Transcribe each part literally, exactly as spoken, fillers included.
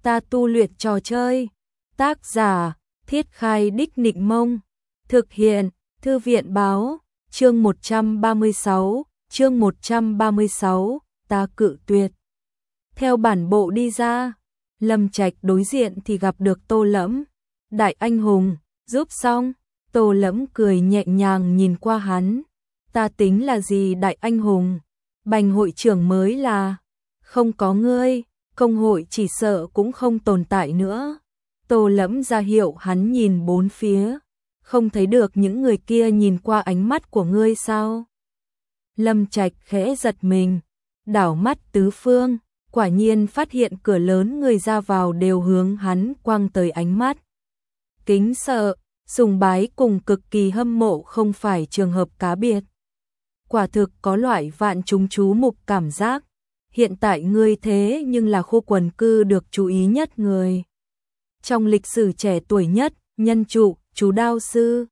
ta tu luyện trò chơi. Tác giả, Thiết Khai Đích Nịnh Mông. Thực hiện, Thư viện Báo. Chương một trăm ba mươi sáu, chương một trăm ba mươi sáu, ta cự tuyệt. Theo bản bộ đi ra, Lâm Trạch đối diện thì gặp được Tô Lẫm. Đại anh hùng, giúp xong. Tô Lẫm cười nhẹ nhàng nhìn qua hắn. Ta tính là gì đại anh hùng? Bành hội trưởng mới là. Không có ngươi, công hội chỉ sợ cũng không tồn tại nữa. Tô Lẫm ra hiệu hắn nhìn bốn phía. Không thấy được những người kia nhìn qua ánh mắt của ngươi sao? Lâm Trạch khẽ giật mình, đảo mắt tứ phương, quả nhiên phát hiện cửa lớn người ra vào đều hướng hắn quăng tới ánh mắt. Kính sợ, sùng bái cùng cực kỳ hâm mộ không phải trường hợp cá biệt. Quả thực có loại vạn chúng chú mục cảm giác. Hiện tại ngươi thế nhưng là khu quần cư được chú ý nhất người. Trong lịch sử trẻ tuổi nhất, nhân trụ, chú đao sư.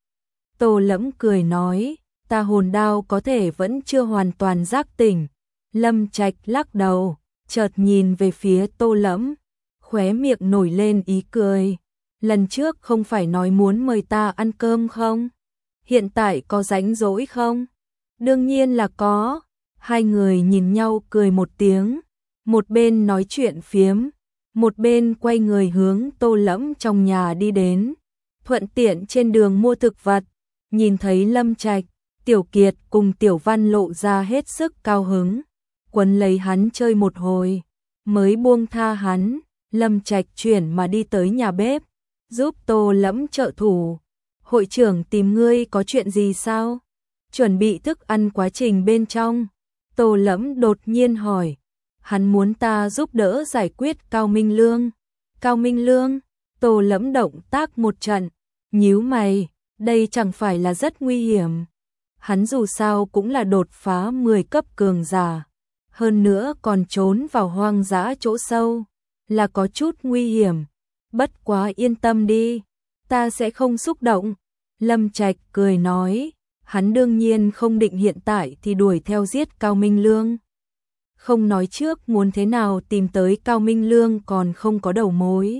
Tô Lẫm cười nói, ta hồn đao có thể vẫn chưa hoàn toàn giác tỉnh. Lâm Trạch lắc đầu, chợt nhìn về phía Tô Lẫm, khóe miệng nổi lên ý cười. Lần trước không phải nói muốn mời ta ăn cơm không? Hiện tại có rảnh rỗi không? Đương nhiên là có. Hai người nhìn nhau cười một tiếng, một bên nói chuyện phiếm, một bên quay người hướng Tô Lẫm trong nhà đi đến. Thuận tiện trên đường mua thực vật, nhìn thấy Lâm Trạch, Tiểu Kiệt cùng Tiểu Văn lộ ra hết sức cao hứng, quấn lấy hắn chơi một hồi, mới buông tha hắn. Lâm Trạch chuyển mà đi tới nhà bếp, giúp Tô Lẫm trợ thủ. Hội trưởng tìm ngươi có chuyện gì sao? Chuẩn bị thức ăn quá trình bên trong. Tô Lẫm đột nhiên hỏi, hắn muốn ta giúp đỡ giải quyết Cao Minh Lương. Cao Minh Lương? Tô Lẫm động tác một trận, nhíu mày, đây chẳng phải là rất nguy hiểm. Hắn dù sao cũng là đột phá mười cấp cường giả, hơn nữa còn trốn vào hoang dã chỗ sâu, là có chút nguy hiểm. Bất quá yên tâm đi, ta sẽ không xúc động. Lâm Trạch cười nói, hắn đương nhiên không định hiện tại thì đuổi theo giết Cao Minh Lương. Không nói trước muốn thế nào tìm tới Cao Minh Lương còn không có đầu mối.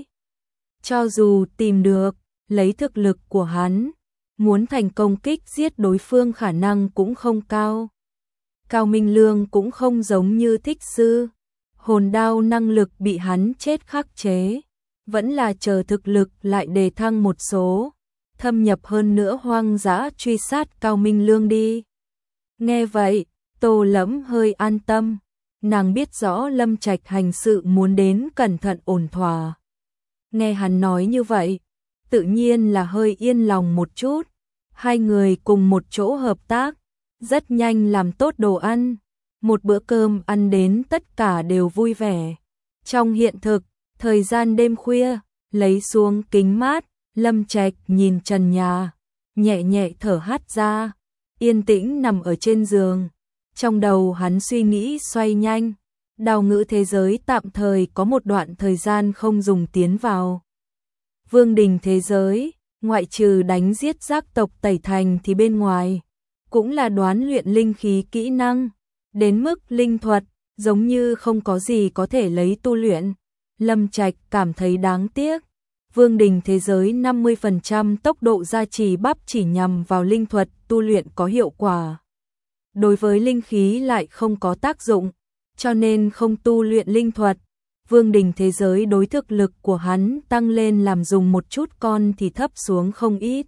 Cho dù tìm được, lấy thực lực của hắn, muốn thành công kích giết đối phương khả năng cũng không cao. Cao Minh Lương cũng không giống như Thích Sư, hồn đao năng lực bị hắn chết khắc chế, vẫn là chờ thực lực lại đề thăng một số, thâm nhập hơn nữa hoang dã truy sát Cao Minh Lương đi. Nghe vậy, Tô Lẫm hơi an tâm, nàng biết rõ Lâm Trạch hành sự muốn đến cẩn thận ổn thỏa. Nghe hắn nói như vậy, tự nhiên là hơi yên lòng một chút. Hai người cùng một chỗ hợp tác, rất nhanh làm tốt đồ ăn. Một bữa cơm ăn đến tất cả đều vui vẻ. Trong hiện thực, thời gian đêm khuya, lấy xuống kính mát, Lâm Trạch nhìn trần nhà, nhẹ nhẹ thở hắt ra, yên tĩnh nằm ở trên giường. Trong đầu hắn suy nghĩ xoay nhanh, đào ngữ thế giới tạm thời có một đoạn thời gian không dùng tiến vào. Vương đình thế giới, ngoại trừ đánh giết giác tộc Tẩy Thành thì bên ngoài, cũng là đoán luyện linh khí kỹ năng, đến mức linh thuật, giống như không có gì có thể lấy tu luyện. Lâm Trạch cảm thấy đáng tiếc. Vương đình thế giới năm mươi phần trăm tốc độ gia trì bắp chỉ nhằm vào linh thuật tu luyện có hiệu quả. Đối với linh khí lại không có tác dụng, cho nên không tu luyện linh thuật. Vương đình thế giới đối thực lực của hắn tăng lên làm dùng một chút con thì thấp xuống không ít.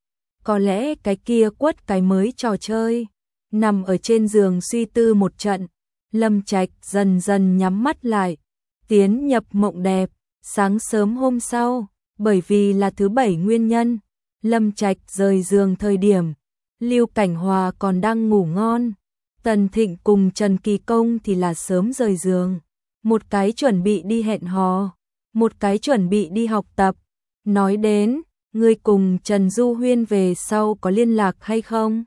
Có lẽ cái kia quất cái mới trò chơi. Nằm ở trên giường suy tư một trận, Lâm Trạch dần dần nhắm mắt lại, tiến nhập mộng đẹp. Sáng sớm hôm sau, bởi vì là thứ bảy nguyên nhân, Lâm Trạch rời giường thời điểm, Lưu Cảnh Hòa còn đang ngủ ngon. Tần Thịnh cùng Trần Kỳ Công thì là sớm rời giường. Một cái chuẩn bị đi hẹn hò, một cái chuẩn bị đi học tập. Nói đến, ngươi cùng Trần Du Huyên về sau có liên lạc hay không?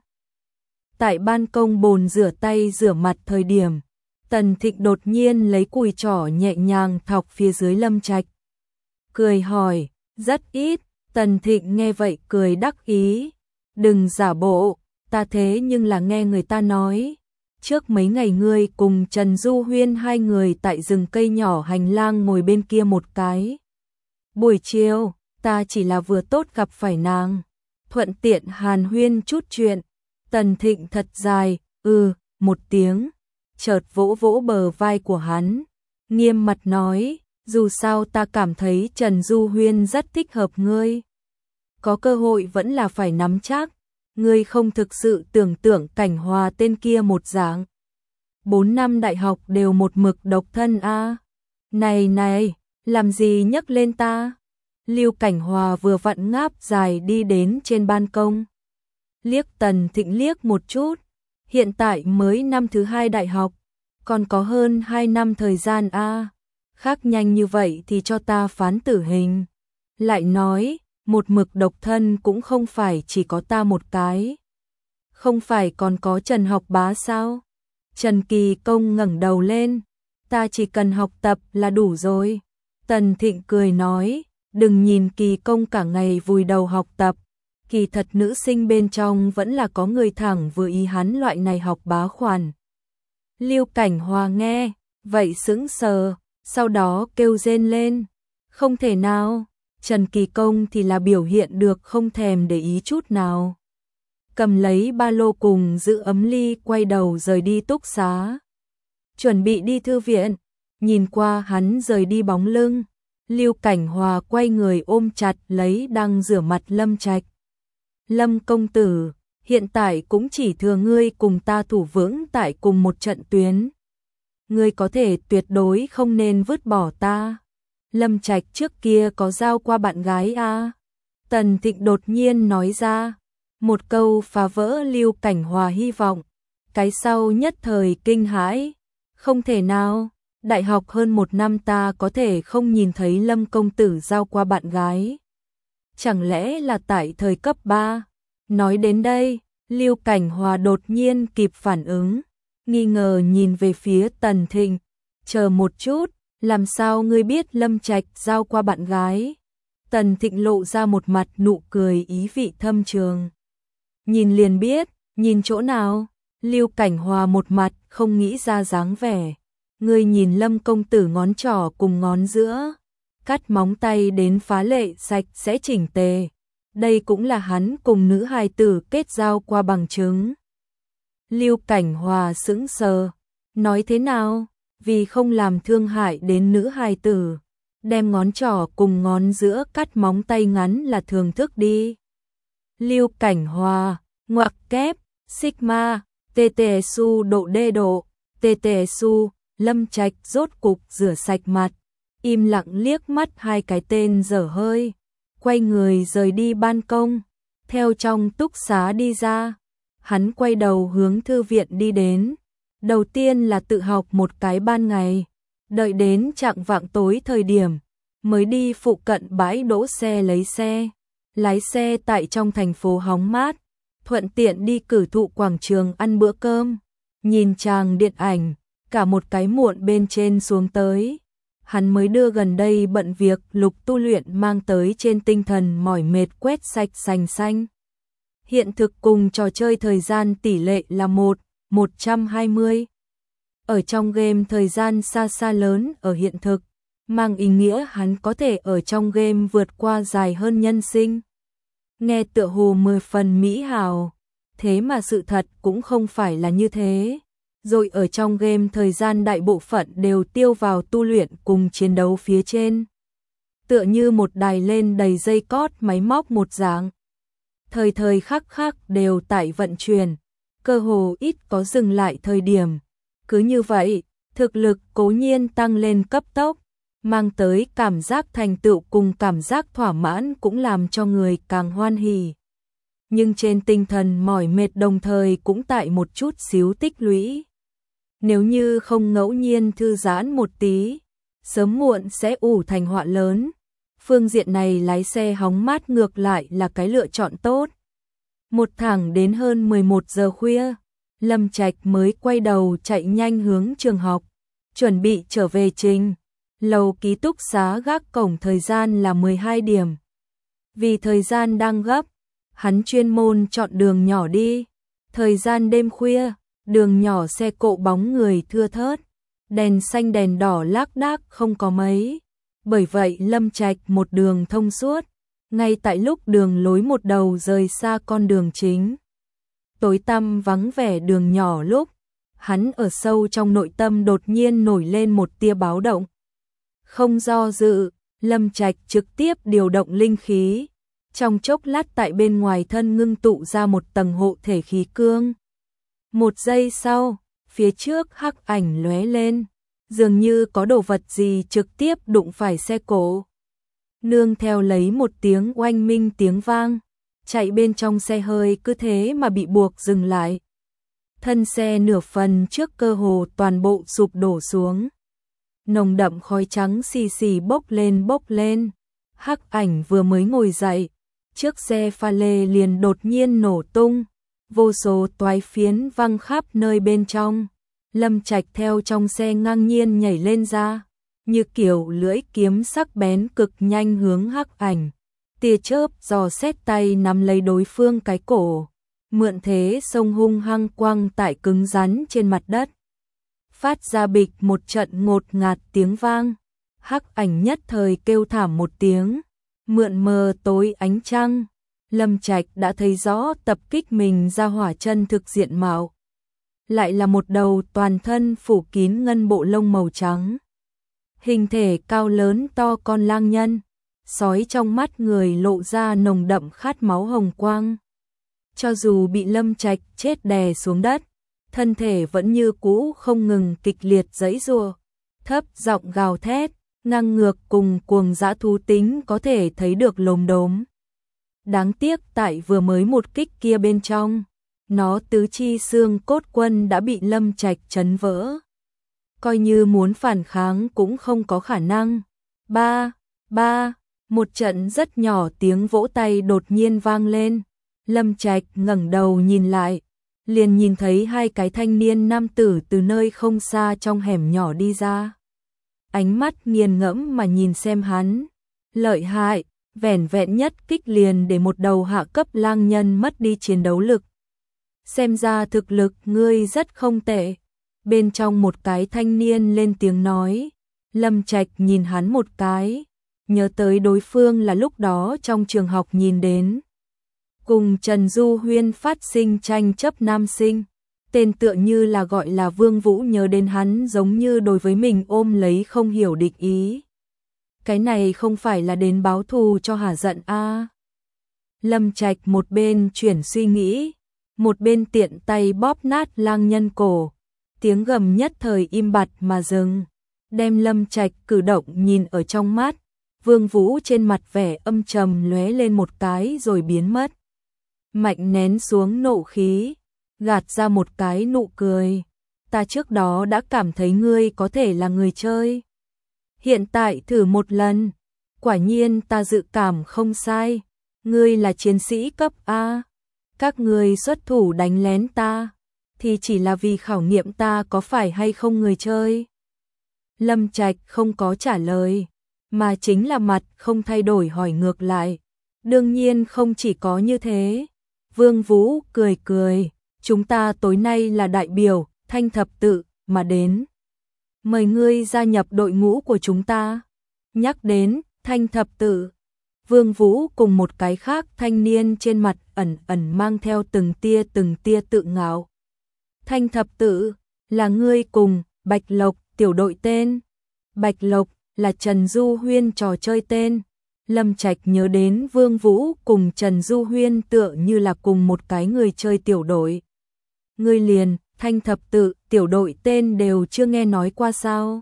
Tại ban công bồn rửa tay rửa mặt thời điểm, Tần Thịnh đột nhiên lấy cùi trỏ nhẹ nhàng thọc phía dưới Lâm Trạch. Cười hỏi, rất ít. Tần Thịnh nghe vậy cười đắc ý. Đừng giả bộ, ta thế nhưng là nghe người ta nói. trước mấy ngày ngươi cùng Trần Du Huyên hai người tại rừng cây nhỏ hành lang ngồi bên kia một cái. Buổi chiều, ta chỉ là vừa tốt gặp phải nàng, thuận tiện hàn huyên chút chuyện. Tần Thịnh thật dài, ừ, một tiếng, chợt vỗ vỗ bờ vai của hắn, nghiêm mặt nói, dù sao ta cảm thấy Trần Du Huyên rất thích hợp ngươi. Có cơ hội vẫn là phải nắm chắc, ngươi không thực sự tưởng tượng Cảnh Hòa tên kia một dạng. Bốn năm đại học đều một mực độc thân a. À. Này này, làm gì nhắc lên ta? Lưu Cảnh Hòa vừa vặn ngáp dài đi đến trên ban công. Liếc Tần Thịnh liếc một chút, hiện tại mới năm thứ hai đại học, còn có hơn hai năm thời gian a. À. Khác nhanh như vậy thì cho ta phán tử hình. Lại nói, một mực độc thân cũng không phải chỉ có ta một cái. Không phải còn có Trần Học Bá sao? Trần Kỳ Công ngẩng đầu lên, ta chỉ cần học tập là đủ rồi. Tần Thịnh cười nói, đừng nhìn Kỳ Công cả ngày vùi đầu học tập, kỳ thật nữ sinh bên trong vẫn là có người thẳng vừa ý hắn loại này học bá khoản. Lưu Cảnh Hòa nghe, vậy sững sờ, sau đó kêu rên lên, không thể nào. Trần Kỳ Công thì là biểu hiện được không thèm để ý chút nào. Cầm lấy ba lô cùng giữ ấm ly quay đầu rời đi túc xá. Chuẩn bị đi thư viện, nhìn qua hắn rời đi bóng lưng. Lưu Cảnh Hòa quay người ôm chặt lấy đang rửa mặt Lâm Trạch. Lâm công tử, hiện tại cũng chỉ thừa ngươi cùng ta thủ vững tại cùng một trận tuyến. Ngươi có thể tuyệt đối không nên vứt bỏ ta. Lâm Trạch trước kia có giao qua bạn gái à? Tần Thịnh đột nhiên nói ra, một câu phá vỡ Lưu Cảnh Hòa hy vọng, cái sau nhất thời kinh hãi, không thể nào, đại học hơn một năm ta có thể không nhìn thấy Lâm công tử giao qua bạn gái. Chẳng lẽ là tại thời cấp ba? Nói đến đây, Lưu Cảnh Hòa đột nhiên kịp phản ứng, nghi ngờ nhìn về phía Tần Thịnh, chờ một chút. Làm sao ngươi biết Lâm Trạch giao qua bạn gái? Tần Thịnh lộ ra một mặt nụ cười ý vị thâm trường. Nhìn liền biết, nhìn chỗ nào? Lưu Cảnh Hòa một mặt không nghĩ ra dáng vẻ. Ngươi nhìn Lâm công tử ngón trỏ cùng ngón giữa, cắt móng tay đến phá lệ sạch sẽ chỉnh tề. Đây cũng là hắn cùng nữ hài tử kết giao qua bằng chứng. Lưu Cảnh Hòa sững sờ, nói thế nào? Vì không làm thương hại đến nữ hài tử, đem ngón trỏ cùng ngón giữa cắt móng tay ngắn là thường thức đi. Lưu Cảnh Hòa, ngoặc kép, sigma, ttsu độ đê độ, ttsu, Lâm Trạch rốt cục rửa sạch mặt, im lặng liếc mắt hai cái tên dở hơi, quay người rời đi ban công, theo trong túc xá đi ra, hắn quay đầu hướng thư viện đi đến. Đầu tiên là tự học một cái ban ngày, đợi đến chạng vạng tối thời điểm, mới đi phụ cận bãi đỗ xe lấy xe, lái xe tại trong thành phố hóng mát, thuận tiện đi cử thụ quảng trường ăn bữa cơm, nhìn tràng điện ảnh, cả một cái muộn bên trên xuống tới. Hắn mới đưa gần đây bận việc lục tu luyện mang tới trên tinh thần mỏi mệt quét sạch sành xanh. Hiện thực cùng trò chơi thời gian tỷ lệ là một một trăm hai mươi. Ở trong game thời gian xa xa lớn ở hiện thực, mang ý nghĩa hắn có thể ở trong game vượt qua dài hơn nhân sinh. Nghe tựa hồ mười phần mỹ hào, thế mà sự thật cũng không phải là như thế. Rồi ở trong game thời gian đại bộ phận đều tiêu vào tu luyện cùng chiến đấu phía trên. Tựa như một đài lên đầy dây cót máy móc một dạng. Thời thời khắc khắc đều tại vận chuyển, cơ hồ ít có dừng lại thời điểm. Cứ như vậy, thực lực cố nhiên tăng lên cấp tốc, mang tới cảm giác thành tựu cùng cảm giác thỏa mãn cũng làm cho người càng hoan hỉ. Nhưng trên tinh thần mỏi mệt đồng thời cũng tại một chút xíu tích lũy. Nếu như không ngẫu nhiên thư giãn một tí, sớm muộn sẽ ủ thành họa lớn. Phương diện này lái xe hóng mát ngược lại là cái lựa chọn tốt. Một thẳng đến hơn mười một giờ khuya, Lâm Trạch mới quay đầu chạy nhanh hướng trường học, chuẩn bị trở về trình. Lầu ký túc xá gác cổng thời gian là mười hai điểm. Vì thời gian đang gấp, hắn chuyên môn chọn đường nhỏ đi. Thời gian đêm khuya, Đường nhỏ xe cộ bóng người thưa thớt, đèn xanh đèn đỏ lác đác không có mấy. Bởi vậy Lâm Trạch một đường thông suốt, ngay tại lúc đường lối một đầu rời xa con đường chính. Tối tăm vắng vẻ đường nhỏ lúc, hắn ở sâu trong nội tâm đột nhiên nổi lên một tia báo động. Không do dự, Lâm Trạch trực tiếp điều động linh khí. Trong chốc lát tại bên ngoài thân ngưng tụ ra một tầng hộ thể khí cương. Một giây sau, phía trước hắc ảnh lóe lên, dường như có đồ vật gì trực tiếp đụng phải xe cộ. Nương theo lấy một tiếng oanh minh tiếng vang, chạy bên trong xe hơi cứ thế mà bị buộc dừng lại. Thân xe nửa phần trước cơ hồ toàn bộ sụp đổ xuống. Nồng đậm khói trắng xì xì bốc lên bốc lên. Hắc ảnh vừa mới ngồi dậy, chiếc xe pha lê liền đột nhiên nổ tung, vô số toái phiến văng khắp nơi bên trong. Lâm Trạch theo trong xe ngang nhiên nhảy lên ra, như kiểu lưỡi kiếm sắc bén cực nhanh hướng hắc ảnh. Tia chớp dò xét tay nắm lấy đối phương cái cổ, mượn thế xông hung hăng quăng tại cứng rắn trên mặt đất. Phát ra bịch một trận ngột ngạt tiếng vang, hắc ảnh nhất thời kêu thảm một tiếng, mượn mờ tối ánh trăng. Lâm Trạch đã thấy rõ tập kích mình ra hỏa chân thực diện mạo. Lại là một đầu toàn thân phủ kín ngân bộ lông màu trắng. Hình thể cao lớn to con lang nhân, sói trong mắt người lộ ra nồng đậm khát máu hồng quang. Cho dù bị Lâm Trạch chết đè xuống đất, thân thể vẫn như cũ không ngừng kịch liệt giãy giụa, thấp giọng gào thét, ngang ngược cùng cuồng dã thú tính có thể thấy được lồm đốm. Đáng tiếc tại vừa mới một kích kia bên trong, nó tứ chi xương cốt quân đã bị Lâm Trạch chấn vỡ. Coi như muốn phản kháng cũng không có khả năng. Ba, ba, một trận rất nhỏ tiếng vỗ tay đột nhiên vang lên. Lâm Trạch ngẩng đầu nhìn lại, liền nhìn thấy hai cái thanh niên nam tử từ nơi không xa trong hẻm nhỏ đi ra. Ánh mắt nghiền ngẫm mà nhìn xem hắn. Lợi hại, vẻn vẹn nhất kích liền để một đầu hạ cấp lang nhân mất đi chiến đấu lực. Xem ra thực lực ngươi rất không tệ. Bên trong một cái thanh niên lên tiếng nói. Lâm Trạch nhìn hắn một cái, nhớ tới đối phương là lúc đó trong trường học nhìn đến. Cùng Trần Du Huyên phát sinh tranh chấp nam sinh. Tên tựa như là gọi là Vương Vũ, nhớ đến hắn giống như đối với mình ôm lấy không hiểu địch ý. Cái này không phải là đến báo thù cho hả giận a? À. Lâm Trạch một bên chuyển suy nghĩ, một bên tiện tay bóp nát lang nhân cổ. Tiếng gầm nhất thời im bặt mà dừng, đem Lâm Trạch cử động nhìn ở trong mắt. Vương Vũ trên mặt vẻ âm trầm lóe lên một cái rồi biến mất. Mạnh nén xuống nộ khí, gạt ra một cái nụ cười. Ta trước đó đã cảm thấy ngươi có thể là người chơi. Hiện tại thử một lần, quả nhiên ta dự cảm không sai. Ngươi là chiến sĩ cấp A. Các ngươi xuất thủ đánh lén ta, thì chỉ là vì khảo nghiệm ta có phải hay không người chơi. Lâm Trạch không có trả lời, mà chính là mặt không thay đổi hỏi ngược lại. Đương nhiên không chỉ có như thế. Vương Vũ cười cười, chúng ta tối nay là đại biểu Thanh Thập Tự mà đến. Mời ngươi gia nhập đội ngũ của chúng ta. Nhắc đến Thanh Thập Tự, Vương Vũ cùng một cái khác thanh niên trên mặt ẩn ẩn mang theo từng tia từng tia tự ngạo. Thanh Thập Tự là ngươi cùng Bạch Lộc tiểu đội tên. Bạch Lộc là Trần Du Huyên trò chơi tên. Lâm Trạch nhớ đến Vương Vũ cùng Trần Du Huyên tựa như là cùng một cái người chơi tiểu đội. Ngươi liền Thanh Thập Tự tiểu đội tên đều chưa nghe nói qua sao?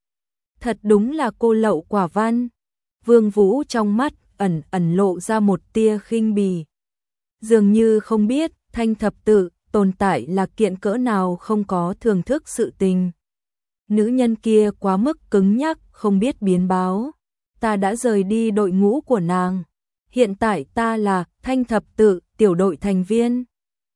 Thật đúng là cô lậu quả văn. Vương Vũ trong mắt ẩn ẩn lộ ra một tia khinh bỉ. Dường như không biết Thanh Thập Tự tồn tại là kiện cỡ nào không có thưởng thức sự tình. Nữ nhân kia quá mức cứng nhắc, không biết biến báo. Ta đã rời đi đội ngũ của nàng. Hiện tại ta là Thanh Thập Tự tiểu đội thành viên.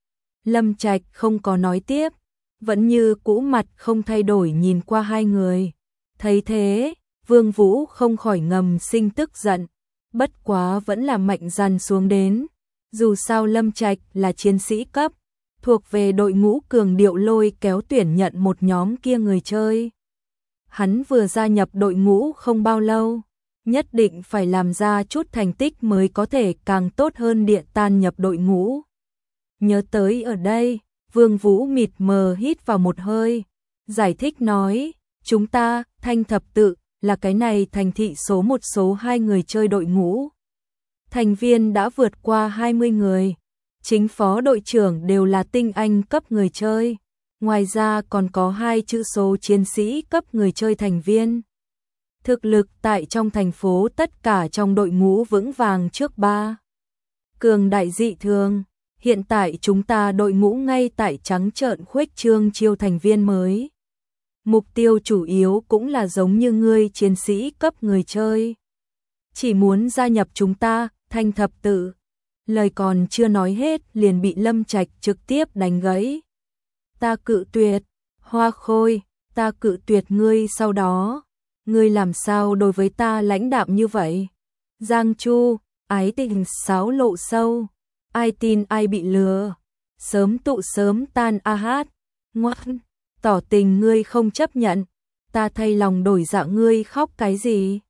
Lâm Trạch không có nói tiếp, vẫn như cũ mặt không thay đổi nhìn qua hai người. Thấy thế, Vương Vũ không khỏi ngầm sinh tức giận, bất quá vẫn là mạnh dằn xuống đến. Dù sao Lâm Trạch là chiến sĩ cấp, thuộc về đội ngũ cường điệu lôi kéo tuyển nhận một nhóm kia người chơi. Hắn vừa gia nhập đội ngũ không bao lâu, nhất định phải làm ra chút thành tích mới có thể càng tốt hơn địa tan nhập đội ngũ. Nhớ tới ở đây, Vương Vũ mịt mờ hít vào một hơi, giải thích nói, chúng ta, Thanh Thập Tự, là cái này thành thị số một số hai người chơi đội ngũ. Thành viên đã vượt qua hai mươi người, chính phó đội trưởng đều là tinh anh cấp người chơi, ngoài ra còn có hai chữ số chiến sĩ cấp người chơi thành viên. Thực lực tại trong thành phố tất cả trong đội ngũ vững vàng trước ba. Cường đại dị thường, hiện tại chúng ta đội ngũ ngay tại trắng trợn khuếch trương chiêu thành viên mới. Mục tiêu chủ yếu cũng là giống như ngươi chiến sĩ cấp người chơi. Chỉ muốn gia nhập chúng ta, Thanh Thập Tự. Lời còn chưa nói hết liền bị Lâm Trạch trực tiếp đánh gãy. Ta cự tuyệt, Hoa Khôi, ta cự tuyệt ngươi sau đó. Ngươi làm sao đối với ta lãnh đạm như vậy? Giang Chu, ái tình sáo lộ sâu. Ai tin ai bị lừa. Sớm tụ sớm tan a hát. Ngoan, tỏ tình ngươi không chấp nhận. Ta thay lòng đổi dạ ngươi khóc cái gì?